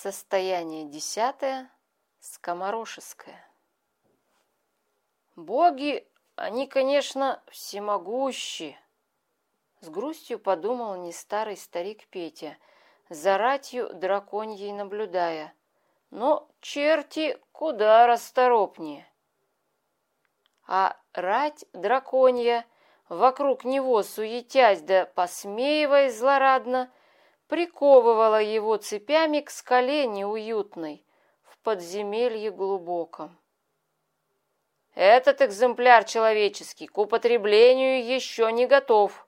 Состояние 10. Скоморошеское. Боги, они, конечно, всемогущи, с грустью подумал нестарый старик Петя, за ратью драконьей наблюдая. Но черти куда расторопнее. А рать драконья, вокруг него суетясь да посмеиваясь злорадно, приковывала его цепями к скале неуютной в подземелье глубоком. Этот экземпляр человеческий к употреблению еще не готов.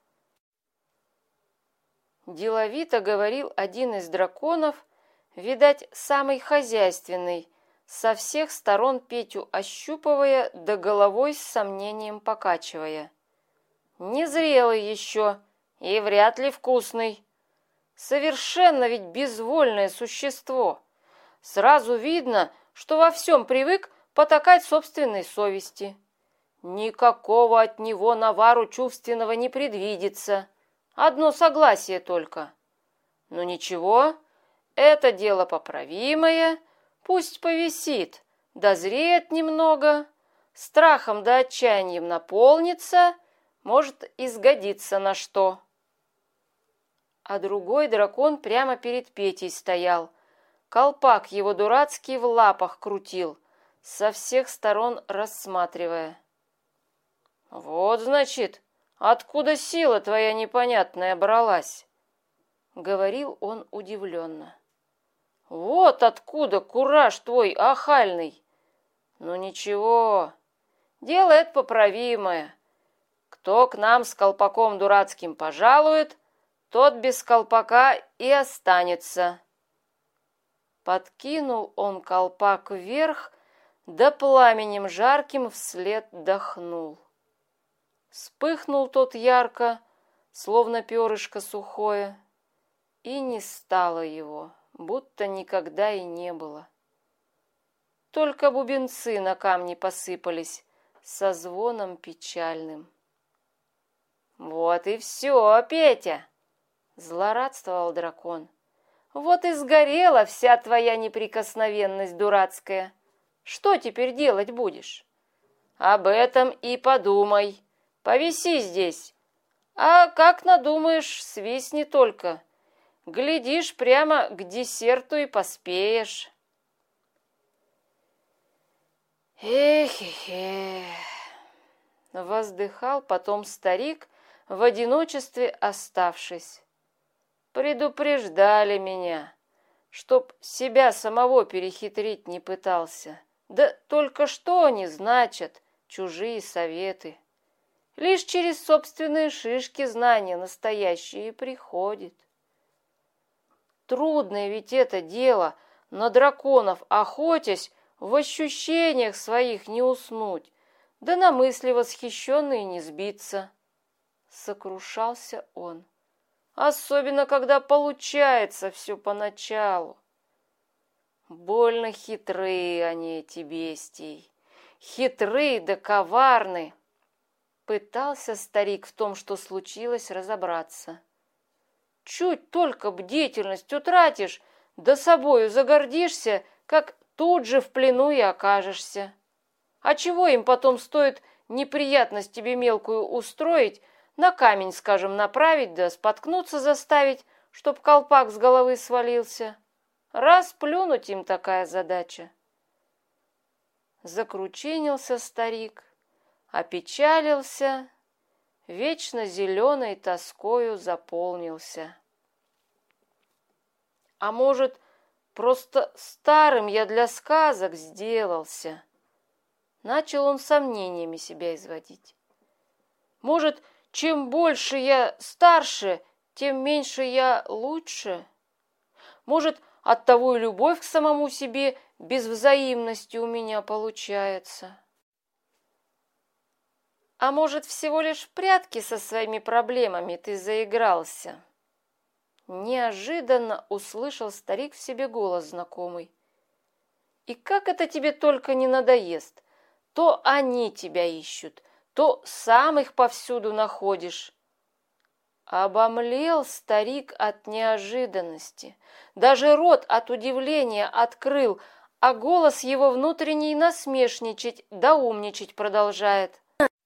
Деловито говорил один из драконов, видать, самый хозяйственный, со всех сторон Петю ощупывая да головой с сомнением покачивая. Незрелый еще и вряд ли вкусный. Совершенно ведь безвольное существо. Сразу видно, что во всем привык потакать собственной совести. Никакого от него навару чувственного не предвидится. Одно согласие только. Но ничего, это дело поправимое, пусть повисит, дозреет немного, страхом да отчаянием наполнится, может и сгодится на что. А другой дракон прямо перед Петей стоял. Колпак его дурацкий в лапах крутил, со всех сторон рассматривая. «Вот, значит, откуда сила твоя непонятная бралась?» — говорил он удивленно. «Вот откуда кураж твой ахальный! Ну ничего, дело это поправимое. Кто к нам с колпаком дурацким пожалует, тот без колпака и останется». Подкинул он колпак вверх, да пламенем жарким вслед дохнул. Вспыхнул тот ярко, словно перышко сухое, и не стало его, будто никогда и не было. Только бубенцы на камни посыпались со звоном печальным. «Вот и все, Петя!» — злорадствовал дракон. «Вот и сгорела вся твоя неприкосновенность дурацкая. Что теперь делать будешь? Об этом и подумай. Повиси здесь. А как надумаешь, свистни только. Глядишь, прямо к десерту и поспеешь». «Эх-эх-эх!» — воздыхал потом старик, в одиночестве оставшись. «Предупреждали меня, чтоб себя самого перехитрить не пытался. Да только что они значат, чужие советы? Лишь через собственные шишки знания настоящие приходит. Трудное ведь это дело, на драконов охотясь, в ощущениях своих не уснуть, да на мысли восхищенные не сбиться». Сокрушался он. Особенно, когда получается все поначалу. Больно хитрые они, эти бестии. Хитрые да коварны. Пытался старик в том, что случилось, разобраться. Чуть только бдительность утратишь, да собою загордишься, как тут же в плену и окажешься. А чего им потом стоит неприятность тебе мелкую устроить, на камень, скажем, направить, да споткнуться заставить, чтоб колпак с головы свалился? Раз плюнуть им такая задача. Закручинился старик, опечалился, вечно зеленой тоскою заполнился. А может, просто старым я для сказок сделался? Начал он сомнениями себя изводить. Может, чем больше я старше, тем меньше я лучше? Может, оттого и любовь к самому себе без взаимности у меня получается? А может, всего лишь в прятки со своими проблемами ты заигрался? Неожиданно услышал старик в себе голос знакомый. И как это тебе только не надоест? То они тебя ищут, то сам их повсюду находишь. Обомлел старик от неожиданности. Даже рот от удивления открыл, а голос его внутренний насмешничать да умничать продолжает.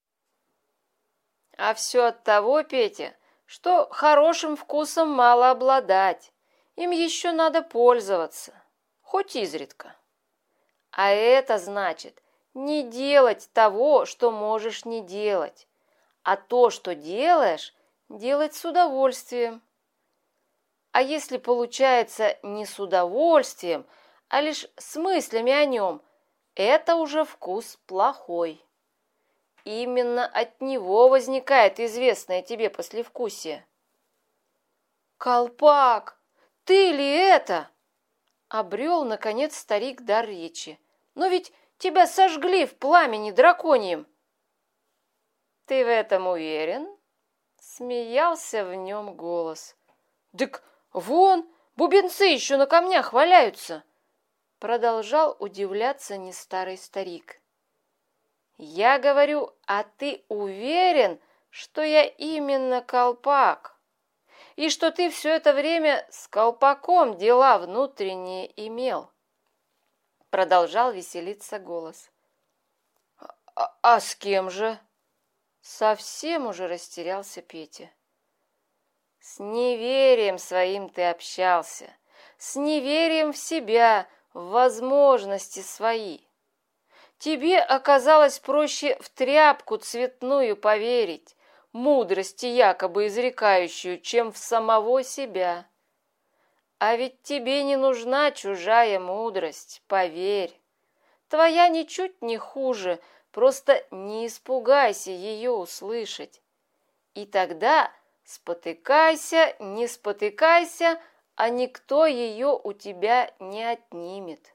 А все от того, Петя, что хорошим вкусом мало обладать. Им еще надо пользоваться, хоть изредка. А это значит не делать того, что можешь не делать, а то, что делаешь, делать с удовольствием. А если получается не с удовольствием, а лишь с мыслями о нем, это уже вкус плохой. Именно от него возникает известное тебе послевкусие. «Колпак, ты ли это?» Обрел, наконец, старик дар речи. «Но ведь тебя сожгли в пламени драконьем!» «Ты в этом уверен?» Смеялся в нем голос. «Дык вон, бубенцы еще на камнях валяются!» Продолжал удивляться нестарый старик. «Я говорю, а ты уверен, что я именно колпак? И что ты все это время с колпаком дела внутренние имел?» Продолжал веселиться голос. «А с кем же?» Совсем уже растерялся Петя. «С неверием своим ты общался, с неверием в себя, в возможности свои. Тебе оказалось проще в тряпку цветную поверить, мудрости якобы изрекающую, чем в самого себя. А ведь тебе не нужна чужая мудрость, поверь. Твоя ничуть не хуже, просто не испугайся ее услышать. И тогда спотыкайся, не спотыкайся, а никто ее у тебя не отнимет.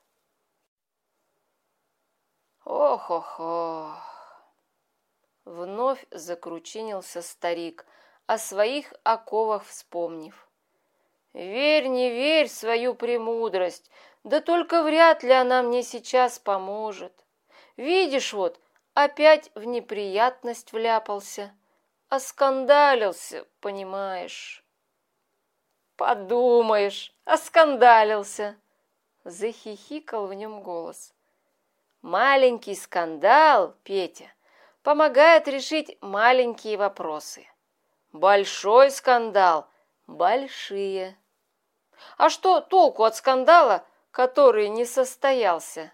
Ох-ох-ох! Вновь закручинился старик, о своих оковах вспомнив. Верь, не верь в свою премудрость, да только вряд ли она мне сейчас поможет. Видишь, вот, опять в неприятность вляпался, оскандалился, понимаешь. Подумаешь, оскандалился, захихикал в нем голос. Маленький скандал, Петя, помогает решить маленькие вопросы. Большой скандал – большие. А что толку от скандала, который не состоялся?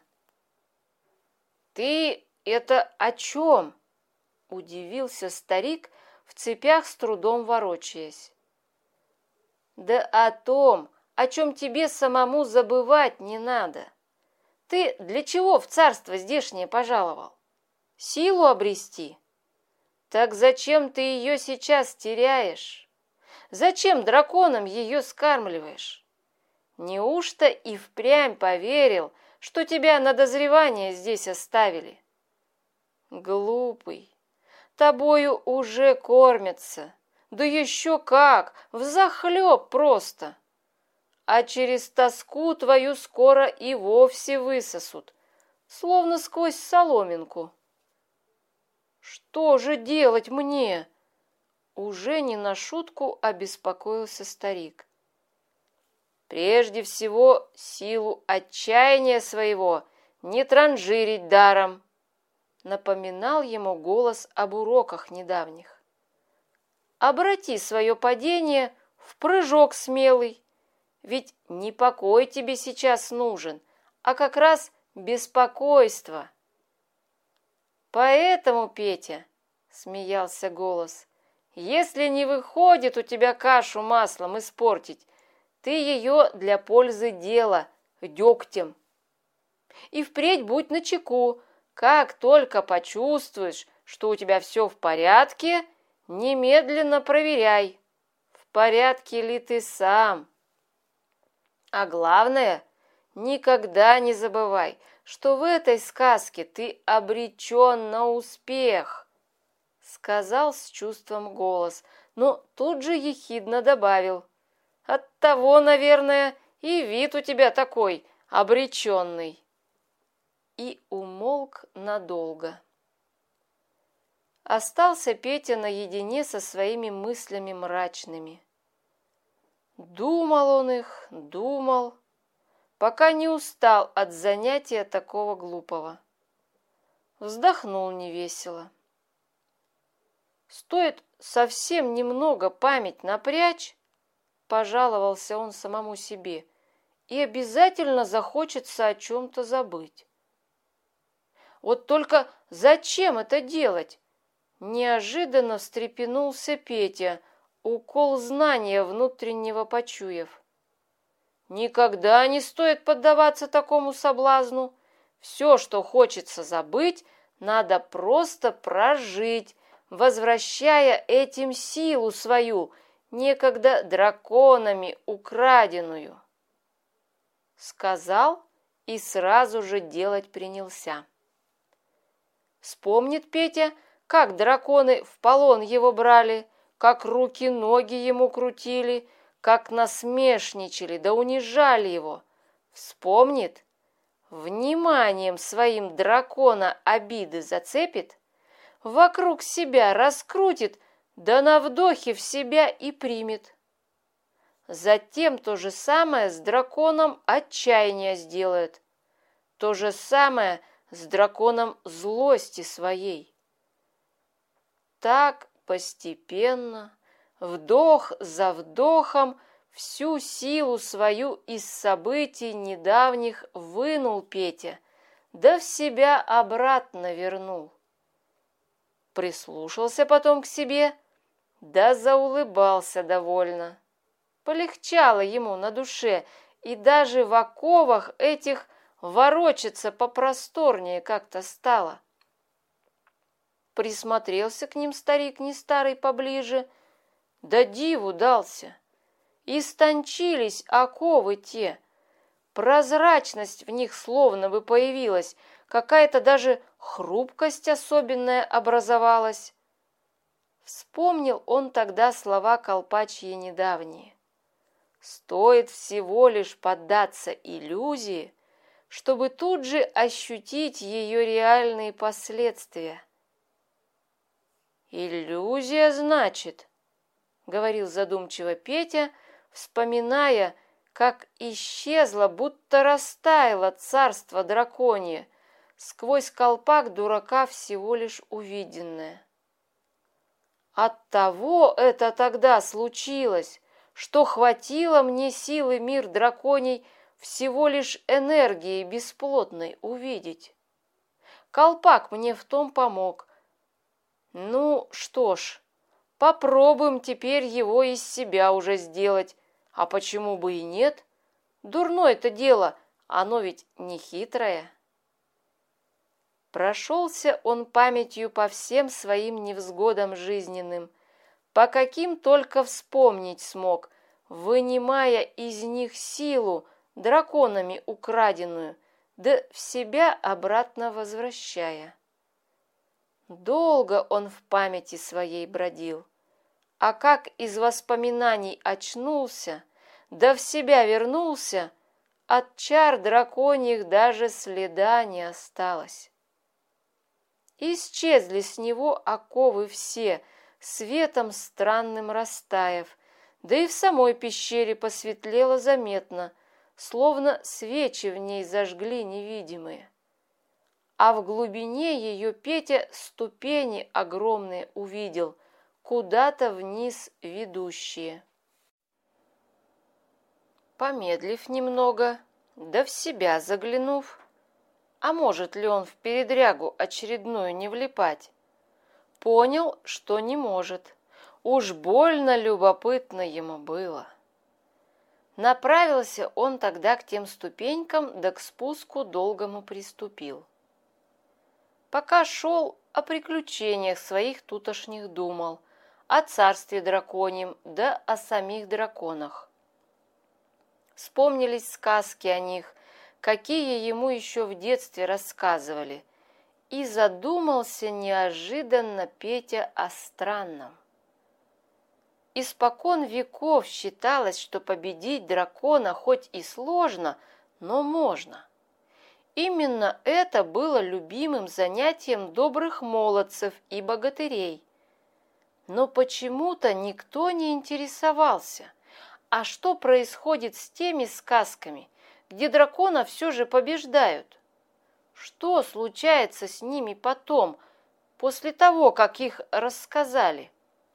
«Ты это о чем?» – удивился старик, в цепях с трудом ворочаясь. «Да о том, о чем тебе самому забывать не надо. Ты для чего в царство здешнее пожаловал? Силу обрести? Так зачем ты ее сейчас теряешь? Зачем драконам ее скармливаешь? Неужто и впрямь поверил, что тебя на дозревание здесь оставили? Глупый, тобою уже кормятся, да еще как, взахлеб просто. А через тоску твою скоро и вовсе высосут, словно сквозь соломинку. Что же делать мне? Уже не на шутку обеспокоился старик. Прежде всего, силу отчаяния своего не транжирить даром, напоминал ему голос об уроках недавних. Обрати свое падение в прыжок смелый, ведь не покой тебе сейчас нужен, а как раз беспокойство. Поэтому, Петя, смеялся голос, если не выходит у тебя кашу маслом испортить, ты ее для пользы дела дегтем. И впредь будь начеку, как только почувствуешь, что у тебя все в порядке, немедленно проверяй, в порядке ли ты сам. А главное, никогда не забывай, что в этой сказке ты обречен на успех, сказал с чувством голос, но тут же ехидно добавил. Оттого, наверное, и вид у тебя такой обреченный. И умолк надолго. остался Петя наедине со своими мыслями мрачными. Думал он их, думал, пока не устал от занятия такого глупого. Вздохнул невесело. Стоит совсем немного память напрячь, пожаловался он самому себе, и обязательно захочется о чем-то забыть. Вот только зачем это делать? Неожиданно встрепенулся Петя, укол знания внутреннего почуяв. Никогда не стоит поддаваться такому соблазну. Все, что хочется забыть, надо просто прожить, возвращая этим силу свою, некогда драконами украденную. Сказал и сразу же делать принялся. Вспомнит Петя, как драконы в полон его брали, как руки-ноги ему крутили, как насмешничали да унижали его. Вспомнит, вниманием своим дракона обиды зацепит, вокруг себя раскрутит, да на вдохе в себя и примет. Затем то же самое с драконом отчаяния сделает, то же самое с драконом злости своей. Так постепенно, вдох за вдохом, всю силу свою из событий недавних вынул Петя, да в себя обратно вернул. Прислушался потом к себе, да заулыбался довольно. Полегчало ему на душе, и даже в оковах этих ворочаться попросторнее как-то стало. Присмотрелся к ним старик не старый поближе, да диву дался. Истончились оковы те, прозрачность в них словно бы появилась, какая-то даже хрупкость особенная образовалась. Вспомнил он тогда слова колпачьи недавние. Стоит всего лишь поддаться иллюзии, чтобы тут же ощутить ее реальные последствия. «Иллюзия, значит», — говорил задумчиво Петя, вспоминая, как исчезло, будто растаяло царство драконье, сквозь колпак дурака всего лишь увиденное. Оттого это тогда случилось, что хватило мне силы мир драконий всего лишь энергии бесплотной увидеть. Колпак мне в том помог. Ну, что ж, попробуем теперь его из себя уже сделать. А почему бы и нет? Дурное-то дело, оно ведь не хитрое. Прошелся он памятью по всем своим невзгодам жизненным, по каким только вспомнить смог, вынимая из них силу, драконами украденную, да в себя обратно возвращая. Долго он в памяти своей бродил, а как из воспоминаний очнулся, да в себя вернулся, от чар драконьих даже следа не осталось. Исчезли с него оковы все, светом странным растаяв, да и в самой пещере посветлело заметно, словно свечи в ней зажгли невидимые. А в глубине ее Петя ступени огромные увидел, куда-то вниз ведущие. Помедлив немного, да в себя заглянув, а может ли он в передрягу очередную не влипать, понял, что не может. Уж больно любопытно ему было. Направился он тогда к тем ступенькам, да к спуску долгому приступил. Пока шел, о приключениях своих тутошних думал, о царстве драконьем, да о самих драконах. Вспомнились сказки о них, какие ему еще в детстве рассказывали, и задумался неожиданно Петя о странном. Испокон веков считалось, что победить дракона хоть и сложно, но можно. Именно это было любимым занятием добрых молодцев и богатырей. Но почему-то никто не интересовался, а что происходит с теми сказками, где дракона все же побеждают? Что случается с ними потом, после того, как их рассказали?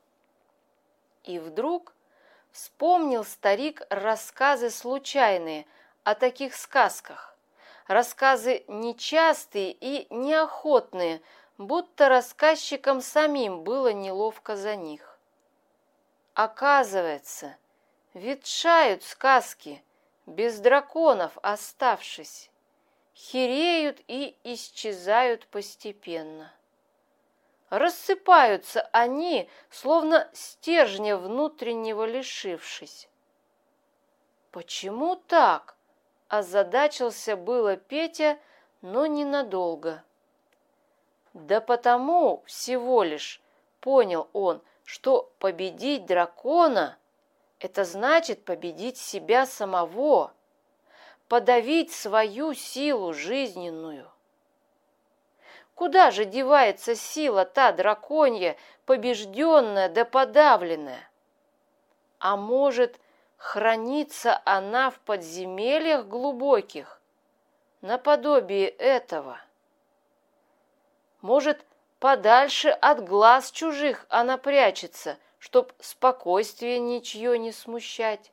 И вдруг вспомнил старик рассказы случайные о таких сказках. Рассказы нечастые и неохотные, будто рассказчикам самим было неловко за них. Оказывается, ветшают сказки, без драконов оставшись, хереют и исчезают постепенно. Рассыпаются они, словно стержня внутреннего лишившись. Почему так? Озадачился было Петя, но ненадолго. Да потому всего лишь, понял он, что победить дракона — это значит победить себя самого, подавить свою силу жизненную. Куда же девается сила та драконья, побежденная да подавленная? А может, хранится она в подземельях глубоких, наподобие этого? Может, подальше от глаз чужих она прячется, чтоб спокойствие ничье не смущать?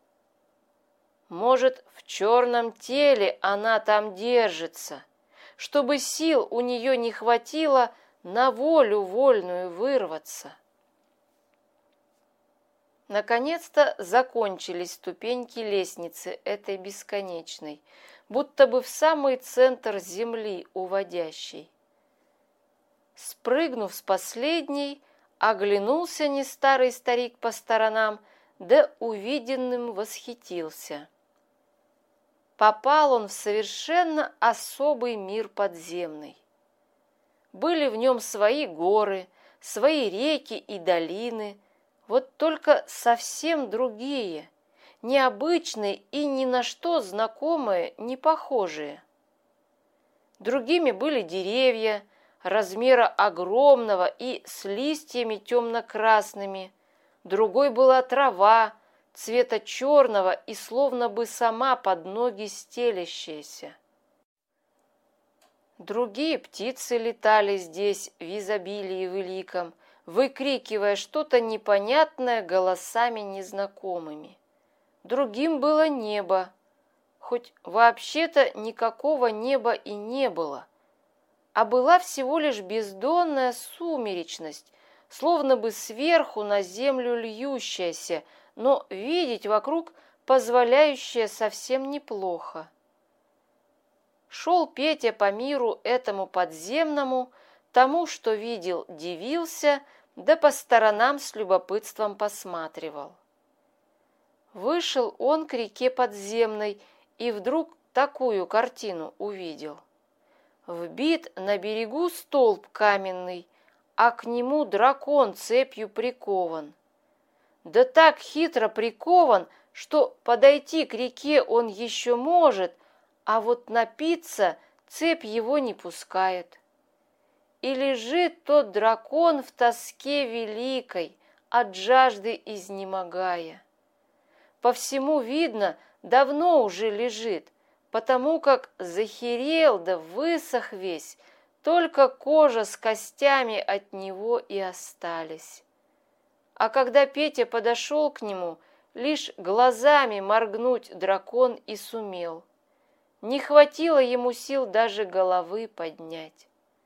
Может, в черном теле она там держится, чтобы сил у нее не хватило на волю вольную вырваться? Наконец-то закончились ступеньки лестницы этой бесконечной, будто бы в самый центр земли уводящей. Спрыгнув с последней, оглянулся не старый старик по сторонам, да увиденным восхитился. Попал он в совершенно особый мир подземный. Были в нем свои горы, свои реки и долины, вот только совсем другие, необычные и ни на что знакомые, не похожие. Другими были деревья, размера огромного и с листьями темно-красными, другой была трава, цвета черного и словно бы сама под ноги стелящаяся. Другие птицы летали здесь в изобилии великом, выкрикивая что-то непонятное голосами незнакомыми. Другим было небо, хоть вообще-то никакого неба и не было, а была всего лишь бездонная сумеречность, словно бы сверху на землю льющаяся, но видеть вокруг позволяющая совсем неплохо. Шел Петя по миру этому подземному, тому, что видел, дивился, да по сторонам с любопытством посматривал. Вышел он к реке подземной и вдруг такую картину увидел. Вбит на берегу столб каменный, а к нему дракон цепью прикован. Да так хитро прикован, что подойти к реке он еще может, а вот напиться цепь его не пускает. И лежит тот дракон в тоске великой, от жажды изнемогая. По всему видно, давно уже лежит, потому как захерел да высох весь, только кожа с костями от него и остались. А когда Петя подошел к нему, лишь глазами моргнуть дракон и сумел. Не хватило ему сил даже головы поднять.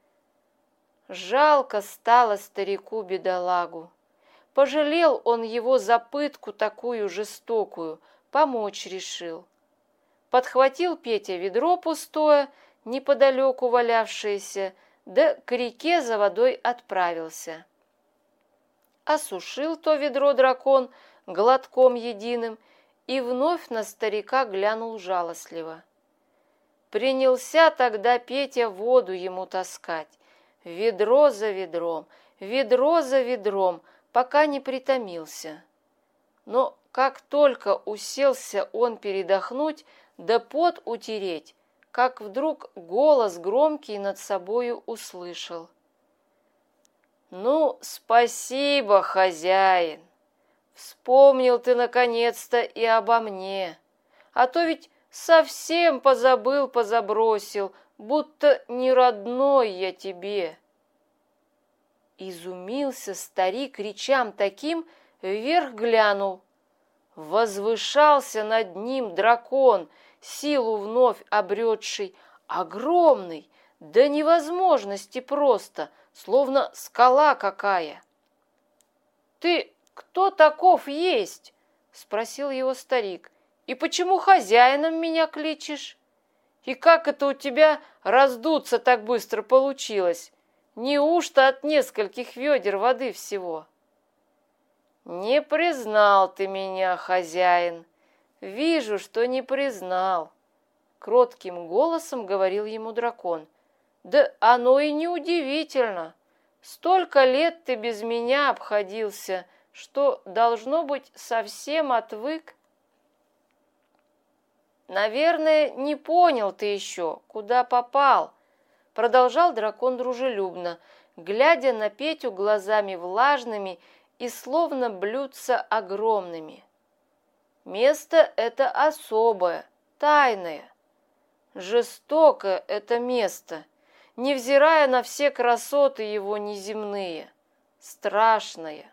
Жалко стало старику-бедолагу. Пожалел он его за пытку такую жестокую, помочь решил. Подхватил Петя ведро пустое, неподалеку валявшееся, да к реке за водой отправился. Осушил то ведро дракон глотком единым и вновь на старика глянул жалостливо. Принялся тогда Петя воду ему таскать, ведро за ведром, пока не притомился. Но как только уселся он передохнуть, да пот утереть, как вдруг голос громкий над собою услышал. «Ну, спасибо, хозяин! Вспомнил ты наконец-то и обо мне, а то ведь совсем позабросил, будто не родной я тебе». Изумился старик речам таким, вверх глянул. Возвышался над ним дракон, силу вновь обретший, огромный, до невозможности просто, словно скала какая. «Ты кто таков есть?» — спросил его старик. «И почему хозяином меня кличешь? И как это у тебя раздуться так быстро получилось? Неужто от нескольких ведер воды всего?» «Не признал ты меня, хозяин. Вижу, что не признал», — кротким голосом говорил ему дракон. «Да оно и неудивительно. Столько лет ты без меня обходился, что, должно быть, совсем отвык. Наверное, не понял ты еще, куда попал», — продолжал дракон дружелюбно, глядя на Петю глазами влажными и словно блюдца огромными. «Место это особое, тайное. Жестокое это место, невзирая на все красоты его неземные, страшное.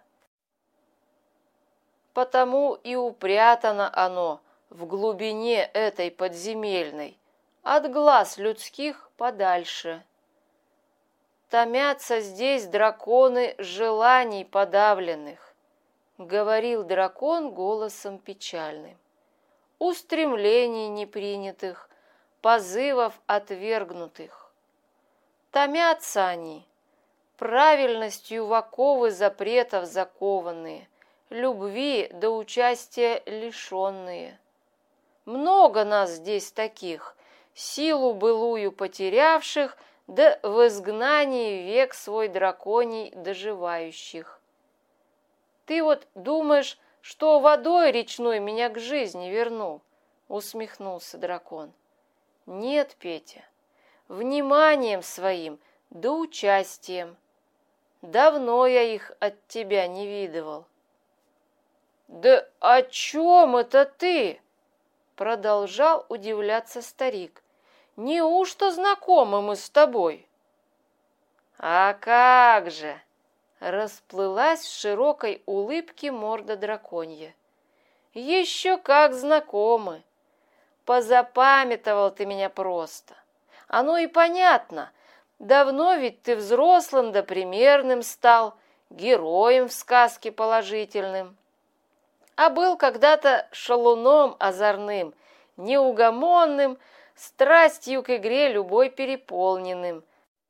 Потому и упрятано оно в глубине этой подземельной, от глаз людских подальше. Томятся здесь драконы желаний подавленных», — говорил дракон голосом печальным, «устремлений непринятых, позывов отвергнутых. Томятся они, правильностью в оковы запретов закованные, любви до участия лишенные. Много нас здесь таких, силу былую потерявших, да в изгнании век свой драконий доживающих. Ты вот думаешь, что водой речной меня к жизни вернул?» — усмехнулся дракон. «Нет, Петя, вниманием своим да участием. Давно я их от тебя не видывал». «Да о чем это ты?» — продолжал удивляться старик. «Неужто знакомы мы с тобой?» «А как же!» — расплылась в широкой улыбке морда драконья. «Еще как знакомы! Позапамятовал ты меня просто. Оно и понятно. Давно ведь ты взрослым да примерным стал, героем в сказке положительным. А был когда-то шалуном озорным, неугомонным, страстью к игре любой переполненным.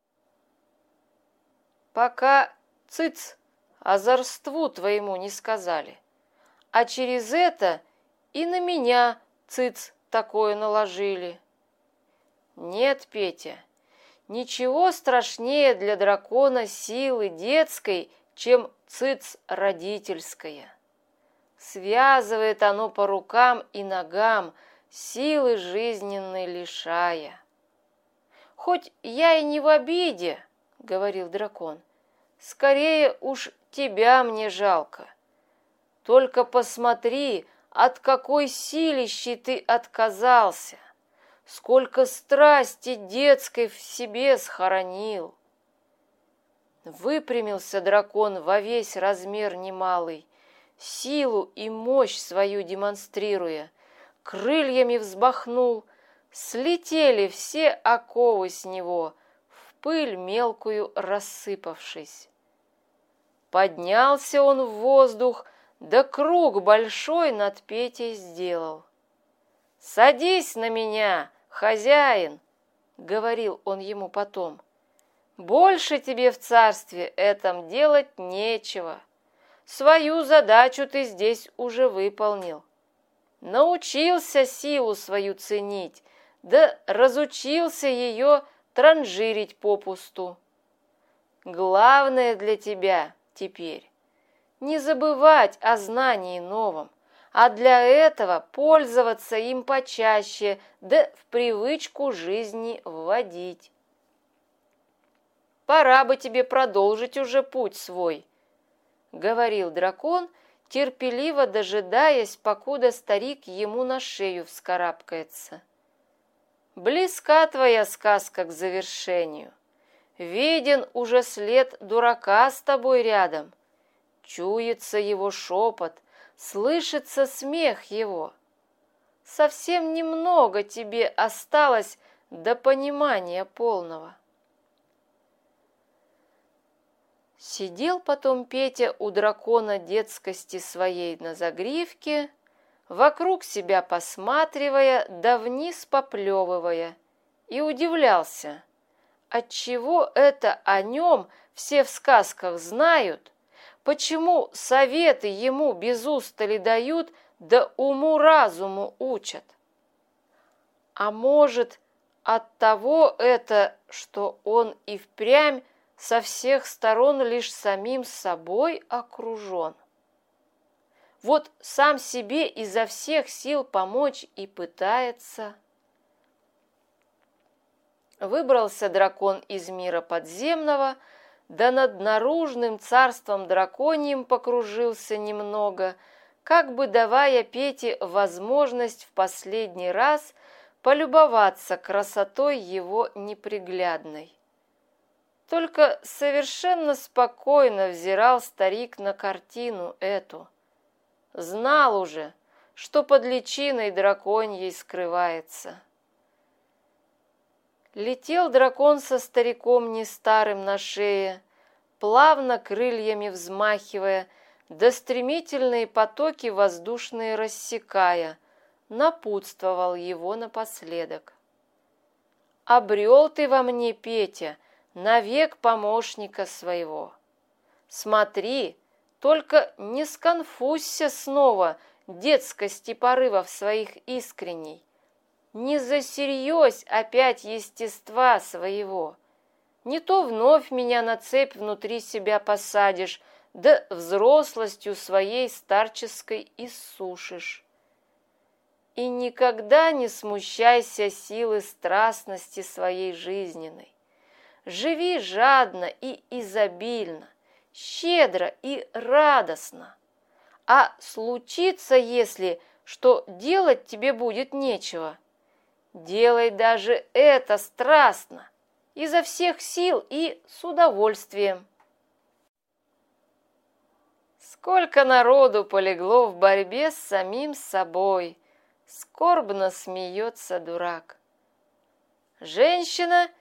Пока цыц озорству твоему не сказали. А через это и на меня цыц такое наложили. Нет, Петя, ничего страшнее для дракона силы детской, чем цыц родительская. Связывает оно по рукам и ногам, силы жизненной лишая. «Хоть я и не в обиде, — говорил дракон, — скорее уж тебя мне жалко. Только посмотри, от какой силищи ты отказался, сколько страсти детской в себе схоронил». Выпрямился дракон во весь размер немалый, силу и мощь свою демонстрируя, крыльями взмахнул, слетели все оковы с него, в пыль мелкую рассыпавшись. Поднялся он в воздух, да круг большой над Петей сделал. «Садись на меня, хозяин!» — говорил он ему потом. «Больше тебе в царстве этом делать нечего. Свою задачу ты здесь уже выполнил. Научился силу свою ценить, да разучился ее транжирить попусту. Главное для тебя теперь не забывать о знании новом, а для этого пользоваться им почаще, да в привычку жизни вводить. Пора бы тебе продолжить уже путь свой, — говорил дракон, терпеливо дожидаясь, покуда старик ему на шею вскарабкается. Близка твоя сказка к завершению. Виден уже след дурака с тобой рядом. Чуется его шепот, слышится смех его. Совсем немного тебе осталось до понимания полного. Сидел потом Петя у дракона детскости своей на загривке, вокруг себя посматривая, да вниз поплевывая, и удивлялся, отчего это о нем все в сказках знают, почему советы ему без устали дают, да уму-разуму учат. А может, от того это, что он и впрямь со всех сторон лишь самим собой окружен. Вот сам себе изо всех сил помочь и пытается. Выбрался дракон из мира подземного, да над наружным царством драконьим покружился немного, как бы давая Пете возможность в последний раз полюбоваться красотой его неприглядной. Только совершенно спокойно взирал старик на картину эту. Знал уже, что под личиной драконьей скрывается. Летел дракон со стариком не старым на шее, плавно крыльями взмахивая, да стремительные потоки воздушные рассекая, напутствовал его напоследок. «Обрел ты во мне, Петя, навек помощника своего. Смотри, только не сконфузься снова детскости порывов своих искренней, не засерьезь опять естества своего, не то вновь меня на цепь внутри себя посадишь, да взрослостью своей старческой иссушишь. И никогда не смущайся силы страстности своей жизненной. Живи жадно и изобильно, щедро и радостно. А случится, если, что делать тебе будет нечего, делай даже это страстно, изо всех сил и с удовольствием. Сколько народу полегло в борьбе с самим собой, скорбно смеется дурак. Женщина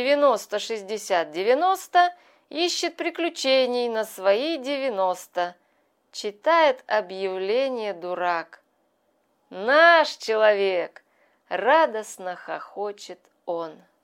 90-60-90 ищет приключений на свои 90, читает объявление дурак. Наш человек, радостно хохочет он.